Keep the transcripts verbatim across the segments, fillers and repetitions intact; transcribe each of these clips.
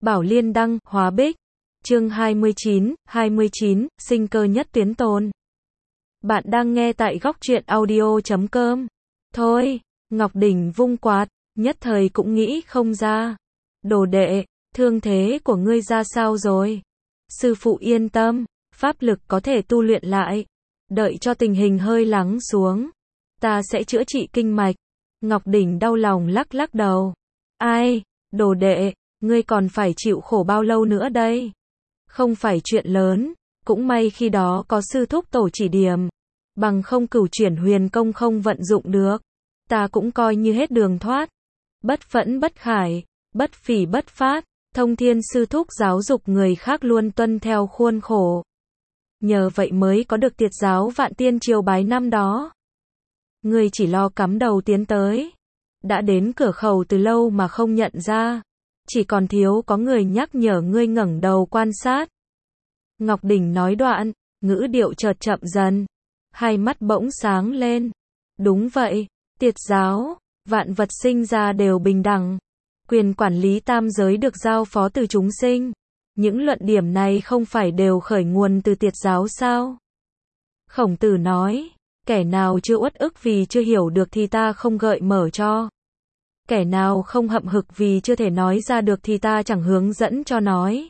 Bảo Liên đăng, hóa bích. Chương hai mươi chín, hai mươi chín, sinh cơ nhất tuyến tôn. Bạn đang nghe tại góc truyện audio chấm com. Thôi, Ngọc Đỉnh vung quạt, nhất thời cũng nghĩ không ra. Đồ đệ, thương thế của ngươi ra sao rồi? Sư phụ yên tâm, pháp lực có thể tu luyện lại. Đợi cho tình hình hơi lắng xuống, ta sẽ chữa trị kinh mạch. Ngọc Đỉnh đau lòng lắc lắc đầu. Ai, đồ đệ, ngươi còn phải chịu khổ bao lâu nữa đây? Không phải chuyện lớn, cũng may khi đó có sư thúc tổ chỉ điểm. Bằng không cửu chuyển huyền công không vận dụng được. Ta cũng coi như hết đường thoát. Bất phẫn bất khải, bất phỉ bất phát, thông thiên sư thúc giáo dục người khác luôn tuân theo khuôn khổ. Nhờ vậy mới có được tiệt giáo vạn tiên triều bái năm đó. Ngươi chỉ lo cắm đầu tiến tới. Đã đến cửa khẩu từ lâu mà không nhận ra. Chỉ còn thiếu có người nhắc nhở ngươi ngẩng đầu quan sát. Ngọc Đỉnh nói đoạn, ngữ điệu chợt chậm dần. Hai mắt bỗng sáng lên. Đúng vậy, tiệt giáo, vạn vật sinh ra đều bình đẳng. Quyền quản lý tam giới được giao phó từ chúng sinh. Những luận điểm này không phải đều khởi nguồn từ tiệt giáo sao? Khổng Tử nói, kẻ nào chưa uất ức vì chưa hiểu được thì ta không gợi mở cho. Kẻ nào không hậm hực vì chưa thể nói ra được thì ta chẳng hướng dẫn cho nói.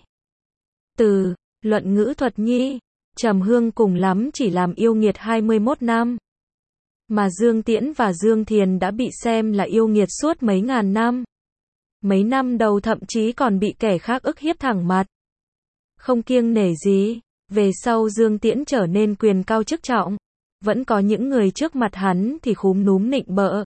Từ, luận ngữ thuật nhi, Trầm Hương cùng lắm chỉ làm yêu nghiệt hai mươi mốt năm. Mà Dương Tiễn và Dương Thiền đã bị xem là yêu nghiệt suốt mấy ngàn năm. Mấy năm đầu thậm chí còn bị kẻ khác ức hiếp thẳng mặt. Không kiêng nể gì, về sau Dương Tiễn trở nên quyền cao chức trọng. Vẫn có những người trước mặt hắn thì khúm núm nịnh bợ.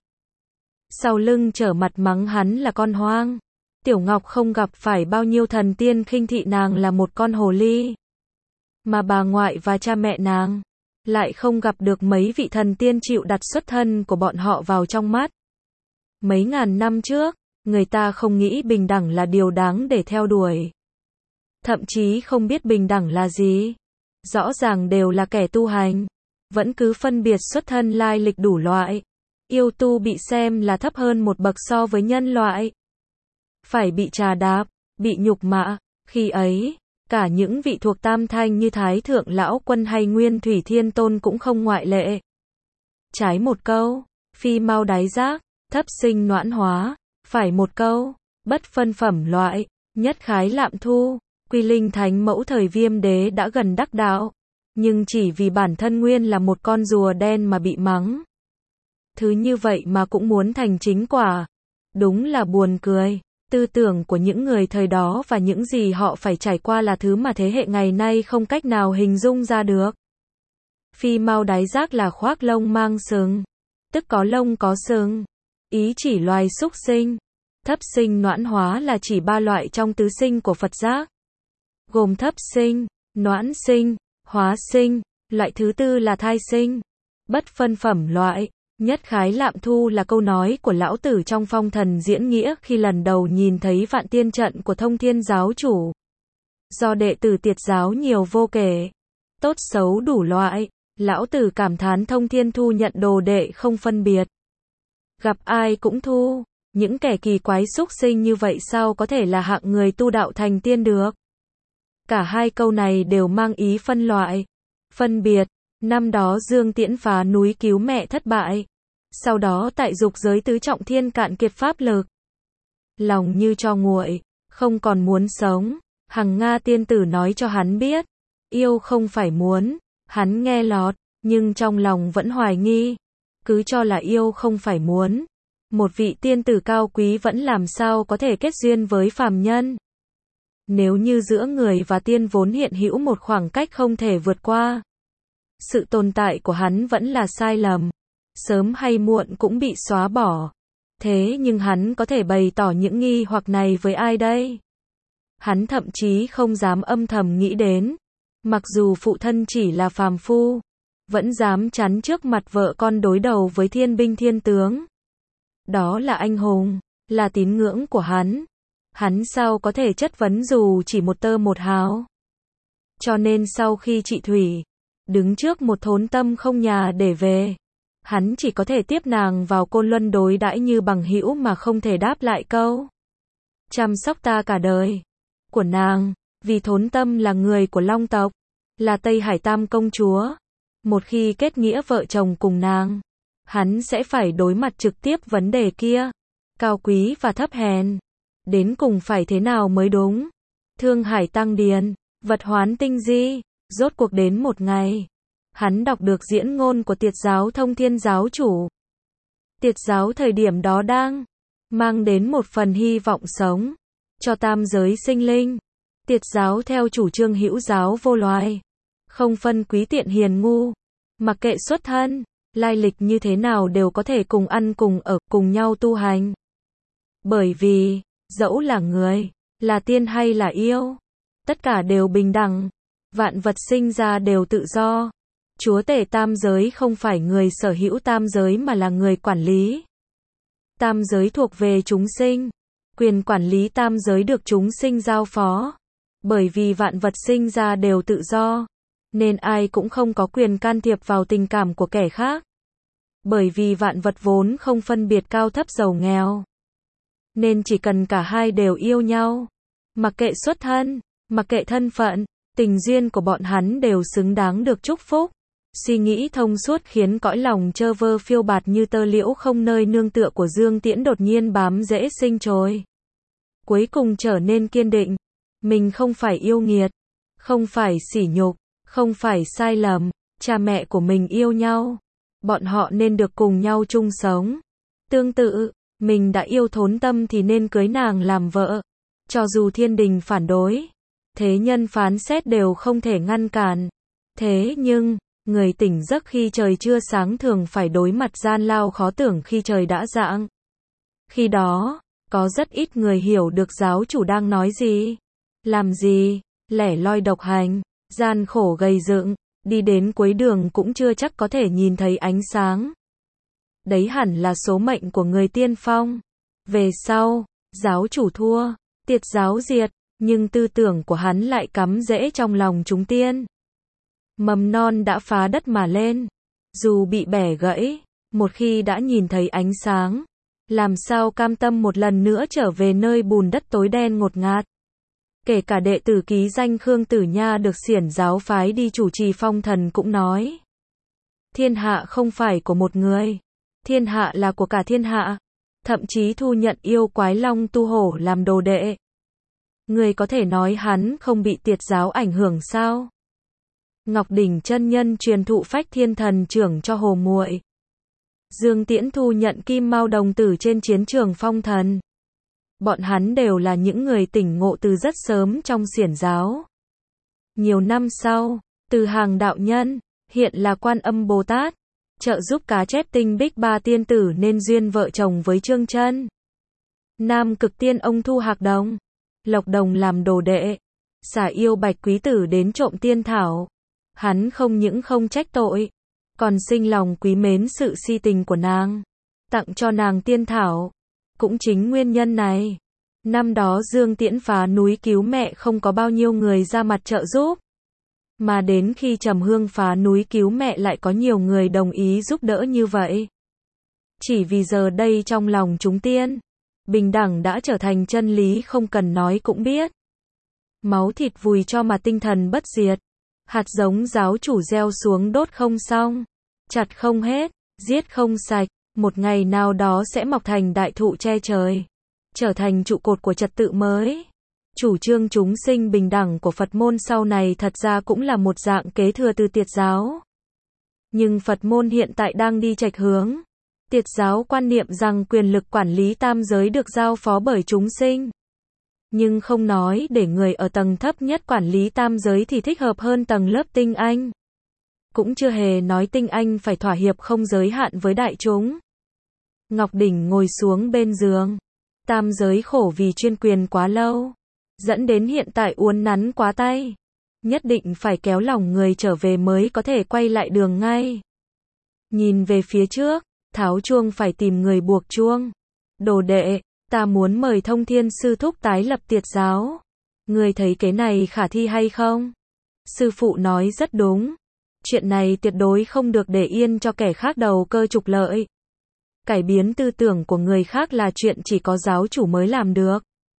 Sau lưng trở mặt mắng hắn là con hoang. Tiểu Ngọc không gặp phải bao nhiêu thần tiên khinh thị nàng là một con hồ ly. Mà bà ngoại và cha mẹ nàng lại không gặp được mấy vị thần tiên chịu đặt xuất thân của bọn họ vào trong mắt. Mấy ngàn năm trước, người ta không nghĩ bình đẳng là điều đáng để theo đuổi. Thậm chí không biết bình đẳng là gì. Rõ ràng đều là kẻ tu hành. Vẫn cứ phân biệt xuất thân lai lịch đủ loại. Yêu tu bị xem là thấp hơn một bậc so với nhân loại. Phải bị trà đạp, bị nhục mạ. Khi ấy, cả những vị thuộc tam thanh như Thái Thượng Lão Quân hay Nguyên Thủy Thiên Tôn cũng không ngoại lệ. Trái một câu, phi mau đáy giác, thấp sinh noãn hóa. Phải một câu, bất phân phẩm loại, nhất khái lạm thu. Quy Linh Thánh Mẫu thời Viêm Đế đã gần đắc đạo. Nhưng chỉ vì bản thân nguyên là một con rùa đen mà bị mắng. Thứ như vậy mà cũng muốn thành chính quả. Đúng là buồn cười. Tư tưởng của những người thời đó và những gì họ phải trải qua là thứ mà thế hệ ngày nay không cách nào hình dung ra được. Phi mau đáy giác là khoác lông mang sừng. Tức có lông có sừng. Ý chỉ loài súc sinh. Thấp sinh noãn hóa là chỉ ba loại trong tứ sinh của Phật giác. Gồm thấp sinh, noãn sinh, hóa sinh, loại thứ tư là thai sinh. Bất phân phẩm loại, nhất khái lạm thu là câu nói của lão tử trong Phong Thần Diễn Nghĩa khi lần đầu nhìn thấy vạn tiên trận của Thông Thiên giáo chủ. Do đệ tử tiệt giáo nhiều vô kể, tốt xấu đủ loại, lão tử cảm thán Thông Thiên thu nhận đồ đệ không phân biệt. Gặp ai cũng thu, những kẻ kỳ quái xúc sinh như vậy sao có thể là hạng người tu đạo thành tiên được? Cả hai câu này đều mang ý phân loại, phân biệt. Năm đó Dương Tiễn phá núi cứu mẹ thất bại. Sau đó tại dục giới tứ trọng thiên cạn kiệt pháp lực. Lòng như tro nguội, không còn muốn sống. Hằng Nga tiên tử nói cho hắn biết. Yêu không phải muốn, hắn nghe lọt, nhưng trong lòng vẫn hoài nghi. Cứ cho là yêu không phải muốn. Một vị tiên tử cao quý vẫn làm sao có thể kết duyên với phàm nhân. Nếu như giữa người và tiên vốn hiện hữu một khoảng cách không thể vượt qua. Sự tồn tại của hắn vẫn là sai lầm. Sớm hay muộn cũng bị xóa bỏ. Thế nhưng hắn có thể bày tỏ những nghi hoặc này với ai đây? Hắn thậm chí không dám âm thầm nghĩ đến. Mặc dù phụ thân chỉ là phàm phu, vẫn dám chắn trước mặt vợ con đối đầu với thiên binh thiên tướng. Đó là anh hùng, là tín ngưỡng của hắn. Hắn sao có thể chất vấn dù chỉ một tơ một hào? Cho nên sau khi chị Thủy đứng trước một thốn tâm không nhà để về, hắn chỉ có thể tiếp nàng vào Côn Luân đối đãi như bằng hữu mà không thể đáp lại câu chăm sóc ta cả đời. của nàng, vì Thốn Tâm là người của Long tộc, là Tây Hải Tam công chúa. Một khi kết nghĩa vợ chồng cùng nàng, hắn sẽ phải đối mặt trực tiếp vấn đề kia, cao quý và thấp hèn. Đến cùng phải thế nào mới đúng? Thương Hải Tăng Điền, vật hoán tinh di, rốt cuộc đến một ngày. Hắn đọc được diễn ngôn của Tiệt giáo Thông Thiên giáo chủ. Tiệt giáo thời điểm đó đang mang đến một phần hy vọng sống cho tam giới sinh linh. Tiệt giáo theo chủ trương hữu giáo vô loài, không phân quý tiện hiền ngu, mặc kệ xuất thân, lai lịch như thế nào đều có thể cùng ăn cùng ở, cùng nhau tu hành. Bởi vì, dẫu là người, là tiên hay là yêu, tất cả đều bình đẳng, vạn vật sinh ra đều tự do. Chúa tể tam giới không phải người sở hữu tam giới mà là người quản lý. Tam giới thuộc về chúng sinh, quyền quản lý tam giới được chúng sinh giao phó. Bởi vì vạn vật sinh ra đều tự do, nên ai cũng không có quyền can thiệp vào tình cảm của kẻ khác. Bởi vì vạn vật vốn không phân biệt cao thấp giàu nghèo, nên chỉ cần cả hai đều yêu nhau, mặc kệ xuất thân, mặc kệ thân phận, tình duyên của bọn hắn đều xứng đáng được chúc phúc. Suy nghĩ thông suốt khiến cõi lòng chơ vơ phiêu bạt như tơ liễu không nơi nương tựa của Dương Tiễn đột nhiên bám rễ sinh trồi. Cuối cùng trở nên kiên định. Mình không phải yêu nghiệt, không phải sỉ nhục, không phải sai lầm. Cha mẹ của mình yêu nhau, bọn họ nên được cùng nhau chung sống. Tương tự, mình đã yêu Thốn Tâm thì nên cưới nàng làm vợ. Cho dù thiên đình phản đối, thế nhân phán xét đều không thể ngăn cản. Thế nhưng, người tỉnh giấc khi trời chưa sáng thường phải đối mặt gian lao khó tưởng khi trời đã rạng. Khi đó, có rất ít người hiểu được giáo chủ đang nói gì, làm gì, lẻ loi độc hành, gian khổ gầy dựng, đi đến cuối đường cũng chưa chắc có thể nhìn thấy ánh sáng. Đấy hẳn là số mệnh của người tiên phong. Về sau, giáo chủ thua, Tiệt giáo diệt, nhưng tư tưởng của hắn lại cắm rễ trong lòng chúng tiên. Mầm non đã phá đất mà lên, dù bị bẻ gãy, một khi đã nhìn thấy ánh sáng, làm sao cam tâm một lần nữa trở về nơi bùn đất tối đen ngột ngạt. Kể cả đệ tử ký danh Khương Tử Nha được xiển giáo phái đi chủ trì phong thần cũng nói, thiên hạ không phải của một người, thiên hạ là của cả thiên hạ, thậm chí thu nhận yêu quái Long Tu Hổ làm đồ đệ. Người có thể nói hắn không bị Tiệt giáo ảnh hưởng sao? Ngọc Đỉnh chân nhân truyền thụ phách thiên thần trưởng cho Hồ Muội. Dương Tiễn thu nhận Kim Mao đồng tử trên chiến trường phong thần. Bọn hắn đều là những người tỉnh ngộ từ rất sớm trong xiển giáo. Nhiều năm sau, Từ Hàng đạo nhân, hiện là Quan Âm Bồ Tát, trợ giúp Cá Chép Tinh Bích Ba tiên tử nên duyên vợ chồng với Trương Chân. Nam Cực Tiên ông thu Hạc Đồng, Lộc Đồng làm đồ đệ, xả yêu Bạch Quý tử đến trộm tiên thảo. Hắn không những không trách tội, còn sinh lòng quý mến sự si tình của nàng, tặng cho nàng tiên thảo. Cũng chính nguyên nhân này, năm đó Dương Tiễn phá núi cứu mẹ không có bao nhiêu người ra mặt trợ giúp, mà đến khi Trầm Hương phá núi cứu mẹ lại có nhiều người đồng ý giúp đỡ như vậy. Chỉ vì giờ đây trong lòng chúng tiên, bình đẳng đã trở thành chân lý không cần nói cũng biết. Máu thịt vùi cho mà tinh thần bất diệt. Hạt giống giáo chủ gieo xuống đốt không xong, chặt không hết, giết không sạch, một ngày nào đó sẽ mọc thành đại thụ che trời, trở thành trụ cột của trật tự mới. Chủ trương chúng sinh bình đẳng của Phật môn sau này thật ra cũng là một dạng kế thừa từ Tiệt giáo. Nhưng Phật môn hiện tại đang đi chệch hướng. Tiệt giáo quan niệm rằng quyền lực quản lý tam giới được giao phó bởi chúng sinh. Nhưng không nói để người ở tầng thấp nhất quản lý tam giới thì thích hợp hơn tầng lớp tinh anh. Cũng chưa hề nói tinh anh phải thỏa hiệp không giới hạn với đại chúng. Ngọc Đỉnh ngồi xuống bên giường. Tam giới khổ vì chuyên quyền quá lâu, dẫn đến hiện tại uốn nắn quá tay. Nhất định phải kéo lòng người trở về mới có thể quay lại đường ngay. Nhìn về phía trước, tháo chuông phải tìm người buộc chuông. Đồ đệ, ta muốn mời Thông Thiên sư thúc tái lập Tiệt giáo. Người thấy cái này khả thi hay không? Sư phụ nói rất đúng. Chuyện này tuyệt đối không được để yên cho kẻ khác đầu cơ trục lợi. Cải biến tư tưởng của người khác là chuyện chỉ có giáo chủ mới làm được.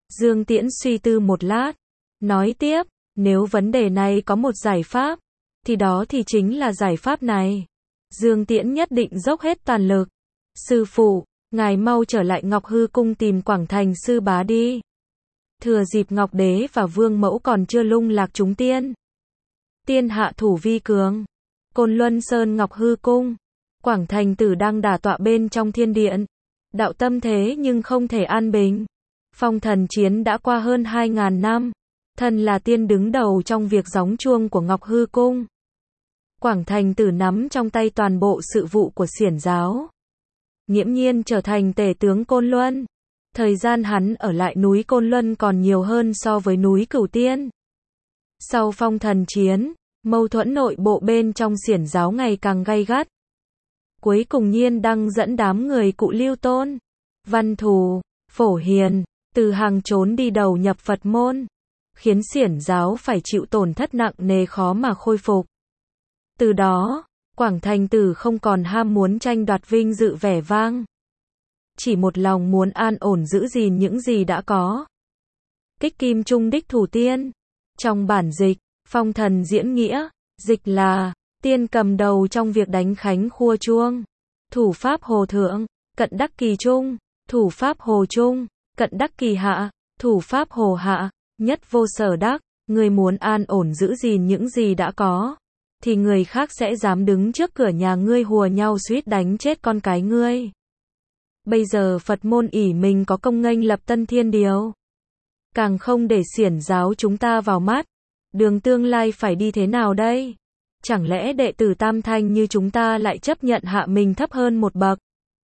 Dương Tiễn suy tư một lát, nói tiếp, nếu vấn đề này có một giải pháp, thì đó thì chính là giải pháp này. Dương Tiễn nhất định dốc hết toàn lực. Sư phụ, ngài mau trở lại Ngọc Hư Cung tìm Quảng Thành sư bá đi. Thừa dịp Ngọc Đế và Vương Mẫu còn chưa lung lạc chúng tiên. Tiên hạ thủ vi cường. Côn Luân Sơn Ngọc Hư Cung. Quảng Thành tử đang đả tọa bên trong thiên điện. Đạo tâm thế nhưng không thể an bình. Phong thần chiến đã qua hơn hai ngàn năm. Thần là tiên đứng đầu trong việc gióng chuông của Ngọc Hư Cung. Quảng Thành tử nắm trong tay toàn bộ sự vụ của xiển giáo. Nghiễm nhiên trở thành tể tướng Côn Luân. Thời gian hắn ở lại núi Côn Luân còn nhiều hơn so với núi Cửu Tiên. Sau phong thần chiến, mâu thuẫn nội bộ bên trong xiển giáo ngày càng gay gắt. Cuối cùng Nhiên Đăng dẫn đám người Cụ Lưu Tôn, Văn Thù, Phổ Hiền, từ hàng trốn đi đầu nhập Phật môn, khiến xiển giáo phải chịu tổn thất nặng nề khó mà khôi phục. Từ đó, Quảng Thành tử không còn ham muốn tranh đoạt vinh dự vẻ vang. Chỉ một lòng muốn an ổn giữ gìn những gì đã có. Kích kim trung đích thủ tiên. Trong bản dịch, phong thần diễn nghĩa, dịch là, tiên cầm đầu trong việc đánh khánh khua chuông. Thủ pháp hồ thượng, cận đắc kỳ trung, thủ pháp hồ trung, cận đắc kỳ hạ, thủ pháp hồ hạ, nhất vô sở đắc. Người muốn an ổn giữ gìn những gì đã có, thì người khác sẽ dám đứng trước cửa nhà ngươi hùa nhau suýt đánh chết con cái ngươi. Bây giờ Phật môn ỷ mình có công nghênh lập tân thiên điều. Càng không để xiển giáo chúng ta vào mắt. Đường tương lai phải đi thế nào đây? Chẳng lẽ đệ tử tam thanh như chúng ta lại chấp nhận hạ mình thấp hơn một bậc?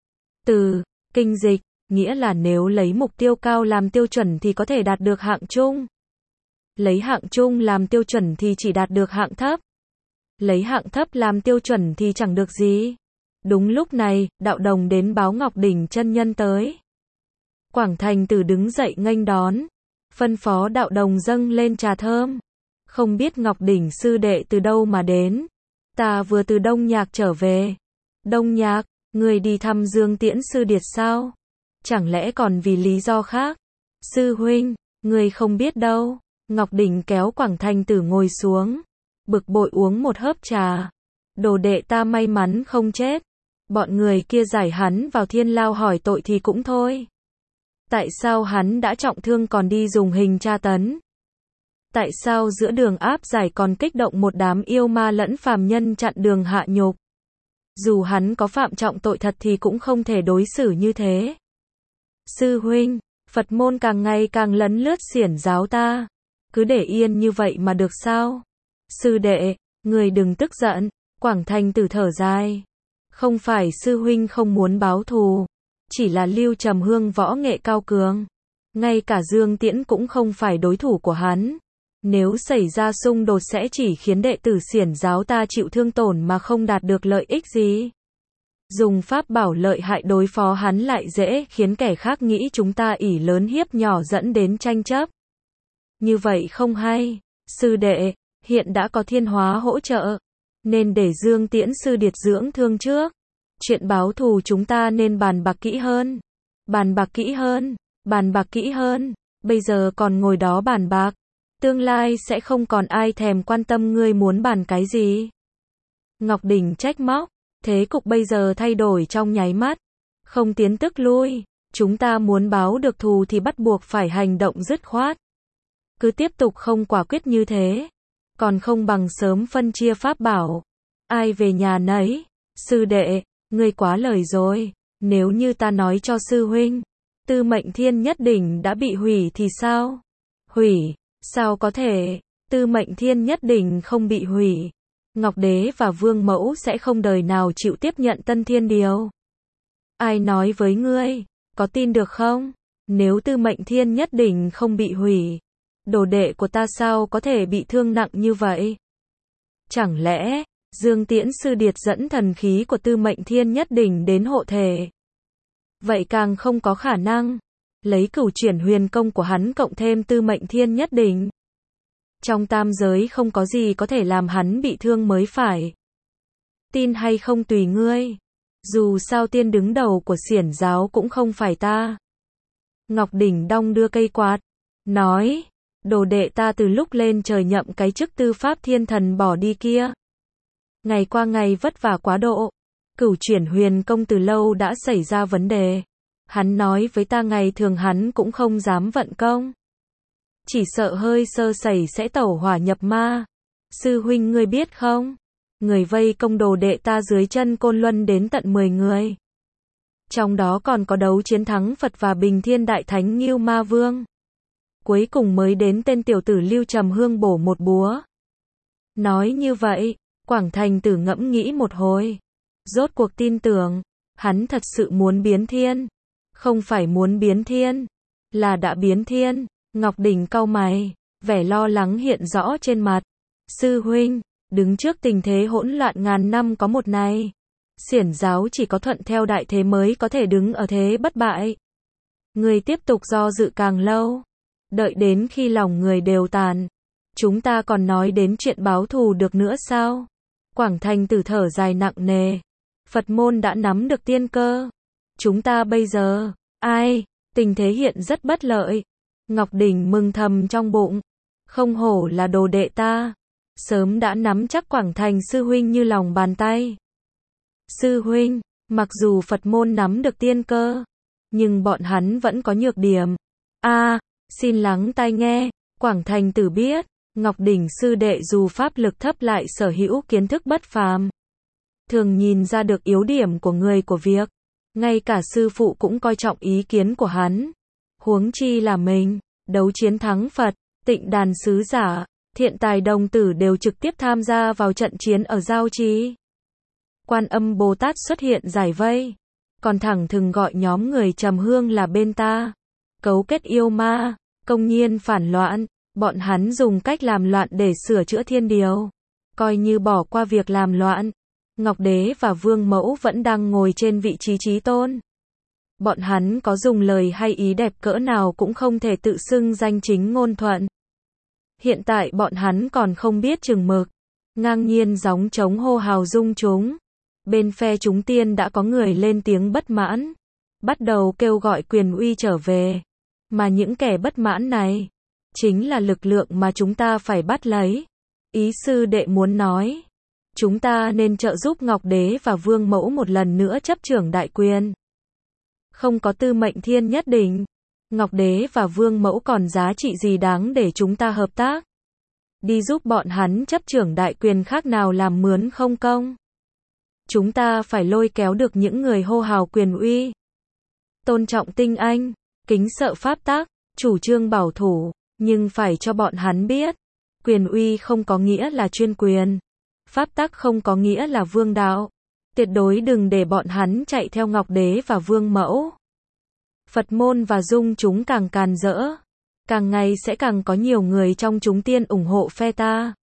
Từ, kinh dịch, nghĩa là nếu lấy mục tiêu cao làm tiêu chuẩn thì có thể đạt được hạng trung. Lấy hạng trung làm tiêu chuẩn thì chỉ đạt được hạng thấp. Lấy hạng thấp làm tiêu chuẩn thì chẳng được gì. Đúng lúc này, đạo đồng đến báo Ngọc Đỉnh chân nhân tới. Quảng Thành tử đứng dậy nghênh đón, phân phó đạo đồng dâng lên trà thơm. Không biết Ngọc Đỉnh sư đệ từ đâu mà đến. Ta vừa từ Đông Nhạc trở về. Đông Nhạc, người đi thăm Dương Tiễn sư điệt sao? Chẳng lẽ còn vì lý do khác? Sư huynh, người không biết đâu. Ngọc Đỉnh kéo Quảng Thành tử ngồi xuống, bực bội uống một hớp trà. Đồ đệ ta may mắn không chết. Bọn người kia giải hắn vào thiên lao hỏi tội thì cũng thôi. Tại sao hắn đã trọng thương còn đi dùng hình tra tấn? Tại sao giữa đường áp giải còn kích động một đám yêu ma lẫn phàm nhân chặn đường hạ nhục? Dù hắn có phạm trọng tội thật thì cũng không thể đối xử như thế. Sư huynh, Phật môn càng ngày càng lấn lướt xiển giáo ta. Cứ để yên như vậy mà được sao? Sư đệ, người đừng tức giận. Quảng Thành tử thở dài. Không phải sư huynh không muốn báo thù, chỉ là Lưu Trầm Hương võ nghệ cao cường. Ngay cả Dương Tiễn cũng không phải đối thủ của hắn. Nếu xảy ra xung đột sẽ chỉ khiến đệ tử xiển giáo ta chịu thương tổn mà không đạt được lợi ích gì. Dùng pháp bảo lợi hại đối phó hắn lại dễ khiến kẻ khác nghĩ chúng ta ỷ lớn hiếp nhỏ dẫn đến tranh chấp. Như vậy không hay. Sư đệ, hiện đã có thiên hóa hỗ trợ, nên để Dương Tiễn sư điệt dưỡng thương trước. Chuyện báo thù chúng ta nên bàn bạc kỹ hơn. Bàn bạc kỹ hơn, bàn bạc kỹ hơn. Bây giờ còn ngồi đó bàn bạc. Tương lai sẽ không còn ai thèm quan tâm ngươi muốn bàn cái gì. Ngọc Đỉnh trách móc. Thế cục bây giờ thay đổi trong nháy mắt. Không tiến tức lui. Chúng ta muốn báo được thù thì bắt buộc phải hành động dứt khoát. Cứ tiếp tục không quả quyết như thế, còn không bằng sớm phân chia pháp bảo. Ai về nhà nấy. Sư đệ, ngươi quá lời rồi. Nếu như ta nói cho sư huynh, Tư Mệnh Thiên Nhất Đỉnh đã bị hủy thì sao? Hủy? Sao có thể? Tư Mệnh Thiên Nhất Đỉnh không bị hủy. Ngọc Đế và Vương Mẫu sẽ không đời nào chịu tiếp nhận tân thiên điều. Ai nói với ngươi? Có tin được không? Nếu Tư Mệnh Thiên Nhất Đỉnh không bị hủy, đồ đệ của ta sao có thể bị thương nặng như vậy? Chẳng lẽ Dương Tiễn sư điệt dẫn thần khí của Tư Mệnh Thiên Nhất Đỉnh đến hộ thể? Vậy càng không có khả năng. Lấy Cửu Chuyển Huyền Công của hắn cộng thêm Tư Mệnh Thiên Nhất Đỉnh, trong tam giới không có gì có thể làm hắn bị thương mới phải. Tin hay không tùy ngươi. Dù sao tiên đứng đầu của xiển giáo cũng không phải ta. Ngọc Đỉnh đong đưa cây quạt, nói, đồ đệ ta từ lúc lên trời nhậm cái chức tư pháp thiên thần bỏ đi kia. Ngày qua ngày vất vả quá độ, Cửu Chuyển Huyền Công từ lâu đã xảy ra vấn đề. Hắn nói với ta ngày thường hắn cũng không dám vận công. Chỉ sợ hơi sơ sẩy sẽ tẩu hỏa nhập ma. Sư huynh ngươi biết không? Người vây công đồ đệ ta dưới chân Côn Luân đến tận mười người. Trong đó còn có đấu chiến thắng Phật và Bình Thiên Đại Thánh Ngưu Ma Vương. Cuối cùng mới đến tên tiểu tử Lưu Trầm Hương bổ một búa. Nói như vậy, Quảng Thành Tử ngẫm nghĩ một hồi. Rốt cuộc tin tưởng, hắn thật sự muốn biến thiên. Không phải muốn biến thiên, là đã biến thiên. Ngọc Đỉnh cau mày, vẻ lo lắng hiện rõ trên mặt. Sư huynh, đứng trước tình thế hỗn loạn ngàn năm có một này. Xiển giáo chỉ có thuận theo đại thế mới có thể đứng ở thế bất bại. Người tiếp tục do dự càng lâu. Đợi đến khi lòng người đều tàn. Chúng ta còn nói đến chuyện báo thù được nữa sao? Quảng Thành Tử thở dài nặng nề. Phật môn đã nắm được tiên cơ. Chúng ta bây giờ, ai? Tình thế hiện rất bất lợi. Ngọc Đỉnh mừng thầm trong bụng. Không hổ là đồ đệ ta. Sớm đã nắm chắc Quảng Thành sư huynh như lòng bàn tay. Sư huynh, mặc dù Phật môn nắm được tiên cơ, nhưng bọn hắn vẫn có nhược điểm. A, à, xin lắng tai nghe, Quảng Thành Tử biết, Ngọc Đỉnh sư đệ dù pháp lực thấp lại sở hữu kiến thức bất phàm. Thường nhìn ra được yếu điểm của người của việc. Ngay cả sư phụ cũng coi trọng ý kiến của hắn. Huống chi là mình, đấu chiến thắng Phật, Tịnh Đàn sứ giả, Thiện Tài đồng tử đều trực tiếp tham gia vào trận chiến ở Giao Trì. Quan Âm Bồ Tát xuất hiện giải vây, còn thẳng thừng gọi nhóm người Trầm Hương là bên ta. Cấu kết yêu ma, công nhiên phản loạn, bọn hắn dùng cách làm loạn để sửa chữa thiên điều. Coi như bỏ qua việc làm loạn, Ngọc Đế và Vương Mẫu vẫn đang ngồi trên vị trí chí tôn. Bọn hắn có dùng lời hay ý đẹp cỡ nào cũng không thể tự xưng danh chính ngôn thuận. Hiện tại bọn hắn còn không biết chừng mực, ngang nhiên gióng trống hô hào dung chúng. Bên phe chúng tiên đã có người lên tiếng bất mãn, bắt đầu kêu gọi quyền uy trở về. Mà những kẻ bất mãn này, chính là lực lượng mà chúng ta phải bắt lấy. Ý sư đệ muốn nói, chúng ta nên trợ giúp Ngọc Đế và Vương Mẫu một lần nữa chấp trưởng đại quyền. Không có tư mệnh thiên nhất định, Ngọc Đế và Vương Mẫu còn giá trị gì đáng để chúng ta hợp tác. Đi giúp bọn hắn chấp trưởng đại quyền khác nào làm mướn không công. Chúng ta phải lôi kéo được những người hô hào quyền uy. Tôn trọng tinh anh, kính sợ pháp tắc, chủ trương bảo thủ, nhưng phải cho bọn hắn biết. Quyền uy không có nghĩa là chuyên quyền. Pháp tắc không có nghĩa là vương đạo. Tuyệt đối đừng để bọn hắn chạy theo Ngọc Đế và Vương Mẫu. Phật môn và dung chúng càng càn rỡ. Càng ngày sẽ càng có nhiều người trong chúng tiên ủng hộ phe ta.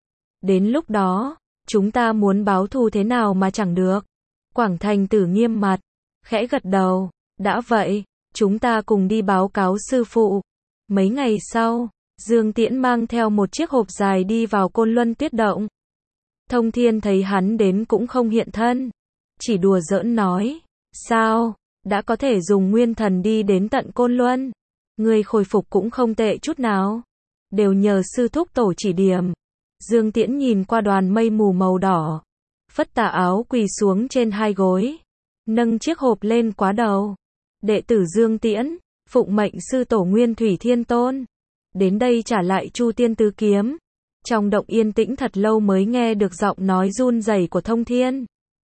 Đến lúc đó, chúng ta muốn báo thù thế nào mà chẳng được. Quảng Thành Tử nghiêm mặt, khẽ gật đầu. Đã vậy, chúng ta cùng đi báo cáo sư phụ. Mấy ngày sau, Dương Tiễn mang theo một chiếc hộp dài đi vào Côn Luân Tuyết Động. Thông Thiên thấy hắn đến cũng không hiện thân. Chỉ đùa giỡn nói. Sao, đã có thể dùng nguyên thần đi đến tận Côn Luân. Người khôi phục cũng không tệ chút nào. Đều nhờ sư thúc tổ chỉ điểm. Dương Tiễn nhìn qua đoàn mây mù màu đỏ. Phất tà áo quỳ xuống trên hai gối. Nâng chiếc hộp lên quá đầu. Đệ tử Dương Tiễn, phụng mệnh sư tổ Nguyên Thủy Thiên Tôn. Đến đây trả lại Chu Tiên Tứ Kiếm. Trong động yên tĩnh thật lâu mới nghe được giọng nói run rẩy của Thông Thiên.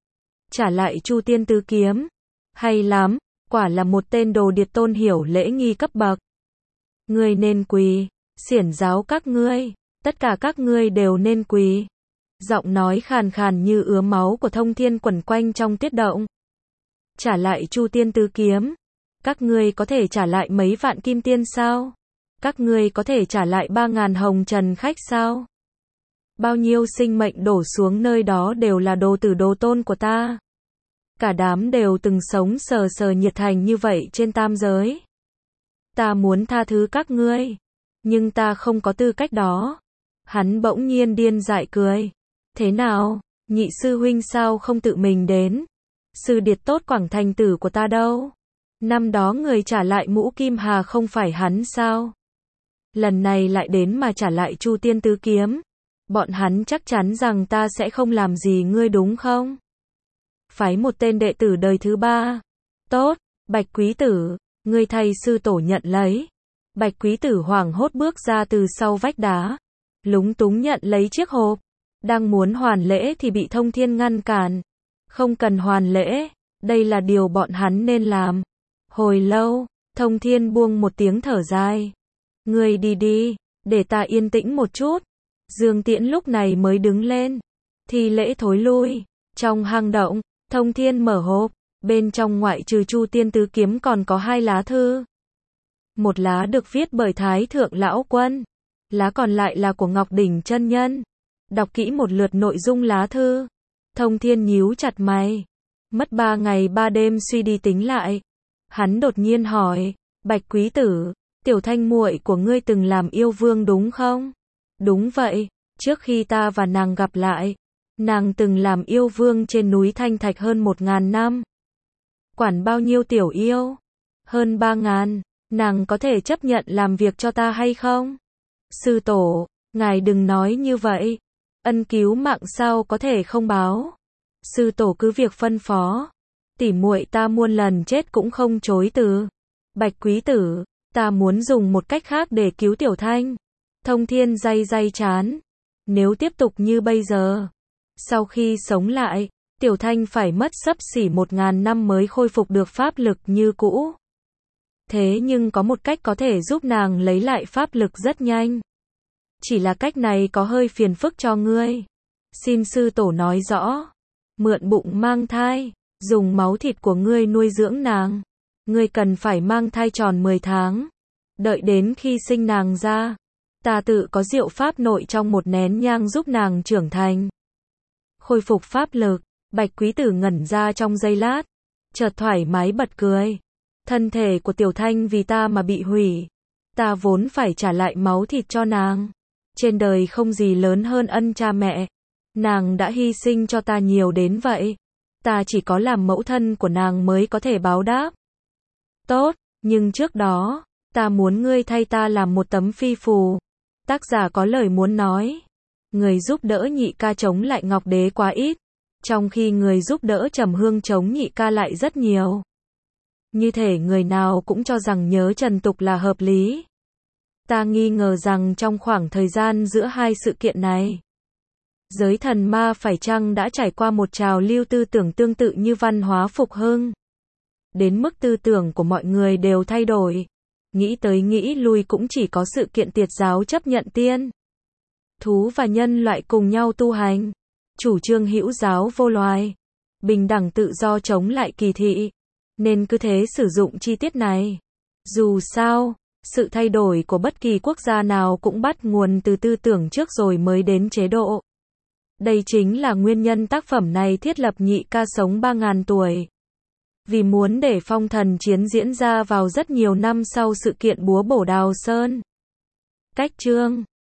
Trả lại Chu Tiên Tứ Kiếm. Hay lắm, quả là một tên đồ điệt tôn hiểu lễ nghi cấp bậc. Ngươi nên quỳ, xiển giáo các ngươi, tất cả các ngươi đều nên quỳ. Giọng nói khàn khàn như ứa máu của Thông Thiên quẩn quanh trong tiết động. Trả lại Chu Tiên Tứ Kiếm. Các ngươi có thể trả lại mấy vạn kim tiên sao? Các ngươi có thể trả lại ba ngàn hồng trần khách sao? Bao nhiêu sinh mệnh đổ xuống nơi đó đều là đồ tử đồ tôn của ta. Cả đám đều từng sống sờ sờ nhiệt thành như vậy trên tam giới. Ta muốn tha thứ các ngươi, nhưng ta không có tư cách đó. Hắn bỗng nhiên điên dại cười. Thế nào, nhị sư huynh sao không tự mình đến? Sư điệt tốt Quảng Thành Tử của ta đâu? Năm đó người trả lại mũ Kim Hà không phải hắn sao? lần này lại đến mà trả lại Chu Tiên Tứ Kiếm. Bọn hắn chắc chắn rằng ta sẽ không làm gì ngươi đúng không? Phái một tên đệ tử đời thứ ba. Tốt, Bạch Quý Tử, ngươi thay sư tổ nhận lấy. Bạch Quý Tử hoảng hốt bước ra từ sau vách đá, lúng túng nhận lấy chiếc hộp, đang muốn hoàn lễ thì bị Thông Thiên ngăn cản. Không cần hoàn lễ, đây là điều bọn hắn nên làm. Hồi lâu, Thông Thiên buông một tiếng thở dài. Ngươi đi đi, để ta yên tĩnh một chút. Dương Tiễn lúc này mới đứng lên, thi lễ thối lui. Trong hang động, Thông Thiên mở hộp, bên trong ngoại trừ Chu Tiên Tứ Kiếm còn có hai lá thư. Một lá được viết bởi Thái Thượng Lão Quân, lá còn lại là của Ngọc Đỉnh chân nhân. Đọc kỹ một lượt nội dung lá thư, Thông Thiên nhíu chặt mày. Mất ba ngày ba đêm suy đi tính lại, hắn đột nhiên hỏi, Bạch Quý Tử, Tiểu Thanh muội của ngươi từng làm yêu vương đúng không? Đúng vậy, trước khi ta và nàng gặp lại, nàng từng làm yêu vương trên núi Thanh Thạch hơn một ngàn năm. Quản bao nhiêu tiểu yêu? Hơn ba ngàn, nàng có thể chấp nhận làm việc cho ta hay không? Sư tổ, ngài đừng nói như vậy, ân cứu mạng sao có thể không báo? Sư tổ cứ việc phân phó, tỉ muội ta muôn lần chết cũng không chối từ. Bạch Quý Tử, ta muốn dùng một cách khác để cứu Tiểu Thanh. Thông Thiên day day chán. Nếu tiếp tục như bây giờ, sau khi sống lại, Tiểu Thanh phải mất xấp xỉ một ngàn năm mới khôi phục được pháp lực như cũ. Thế nhưng có một cách có thể giúp nàng lấy lại pháp lực rất nhanh. Chỉ là cách này có hơi phiền phức cho ngươi. Xin sư tổ nói rõ. Mượn bụng mang thai, dùng máu thịt của ngươi nuôi dưỡng nàng. Ngươi cần phải mang thai tròn mười tháng. Đợi đến khi sinh nàng ra, ta tự có diệu pháp nội trong một nén nhang giúp nàng trưởng thành. Khôi phục pháp lực, Bạch Quý Tử ngẩn ra trong giây lát, chợt thoải mái bật cười. Thân thể của Tiểu Thanh vì ta mà bị hủy, ta vốn phải trả lại máu thịt cho nàng. Trên đời không gì lớn hơn ân cha mẹ, nàng đã hy sinh cho ta nhiều đến vậy, ta chỉ có làm mẫu thân của nàng mới có thể báo đáp. Tốt, nhưng trước đó, ta muốn ngươi thay ta làm một tấm phi phù. Tác giả có lời muốn nói. Người giúp đỡ Nhị Ca chống lại Ngọc Đế quá ít, trong khi người giúp đỡ Trầm Hương chống Nhị Ca lại rất nhiều. Như thể người nào cũng cho rằng nhớ Trần Tục là hợp lý. Ta nghi ngờ rằng trong khoảng thời gian giữa hai sự kiện này, giới thần ma phải chăng đã trải qua một trào lưu tư tưởng tương tự như văn hóa phục hưng. Đến mức tư tưởng của mọi người đều thay đổi. Nghĩ tới nghĩ lui cũng chỉ có sự kiện tiệt giáo chấp nhận tiên thú và nhân loại cùng nhau tu hành, chủ trương hữu giáo vô loài, bình đẳng tự do chống lại kỳ thị, nên cứ thế sử dụng chi tiết này. Dù sao, sự thay đổi của bất kỳ quốc gia nào cũng bắt nguồn từ tư tưởng trước rồi mới đến chế độ. Đây chính là nguyên nhân tác phẩm này thiết lập Nhị Ca sống ba ngàn tuổi. Vì muốn để phong thần chiến diễn ra vào rất nhiều năm sau sự kiện búa bổ Đào Sơn. Cách chương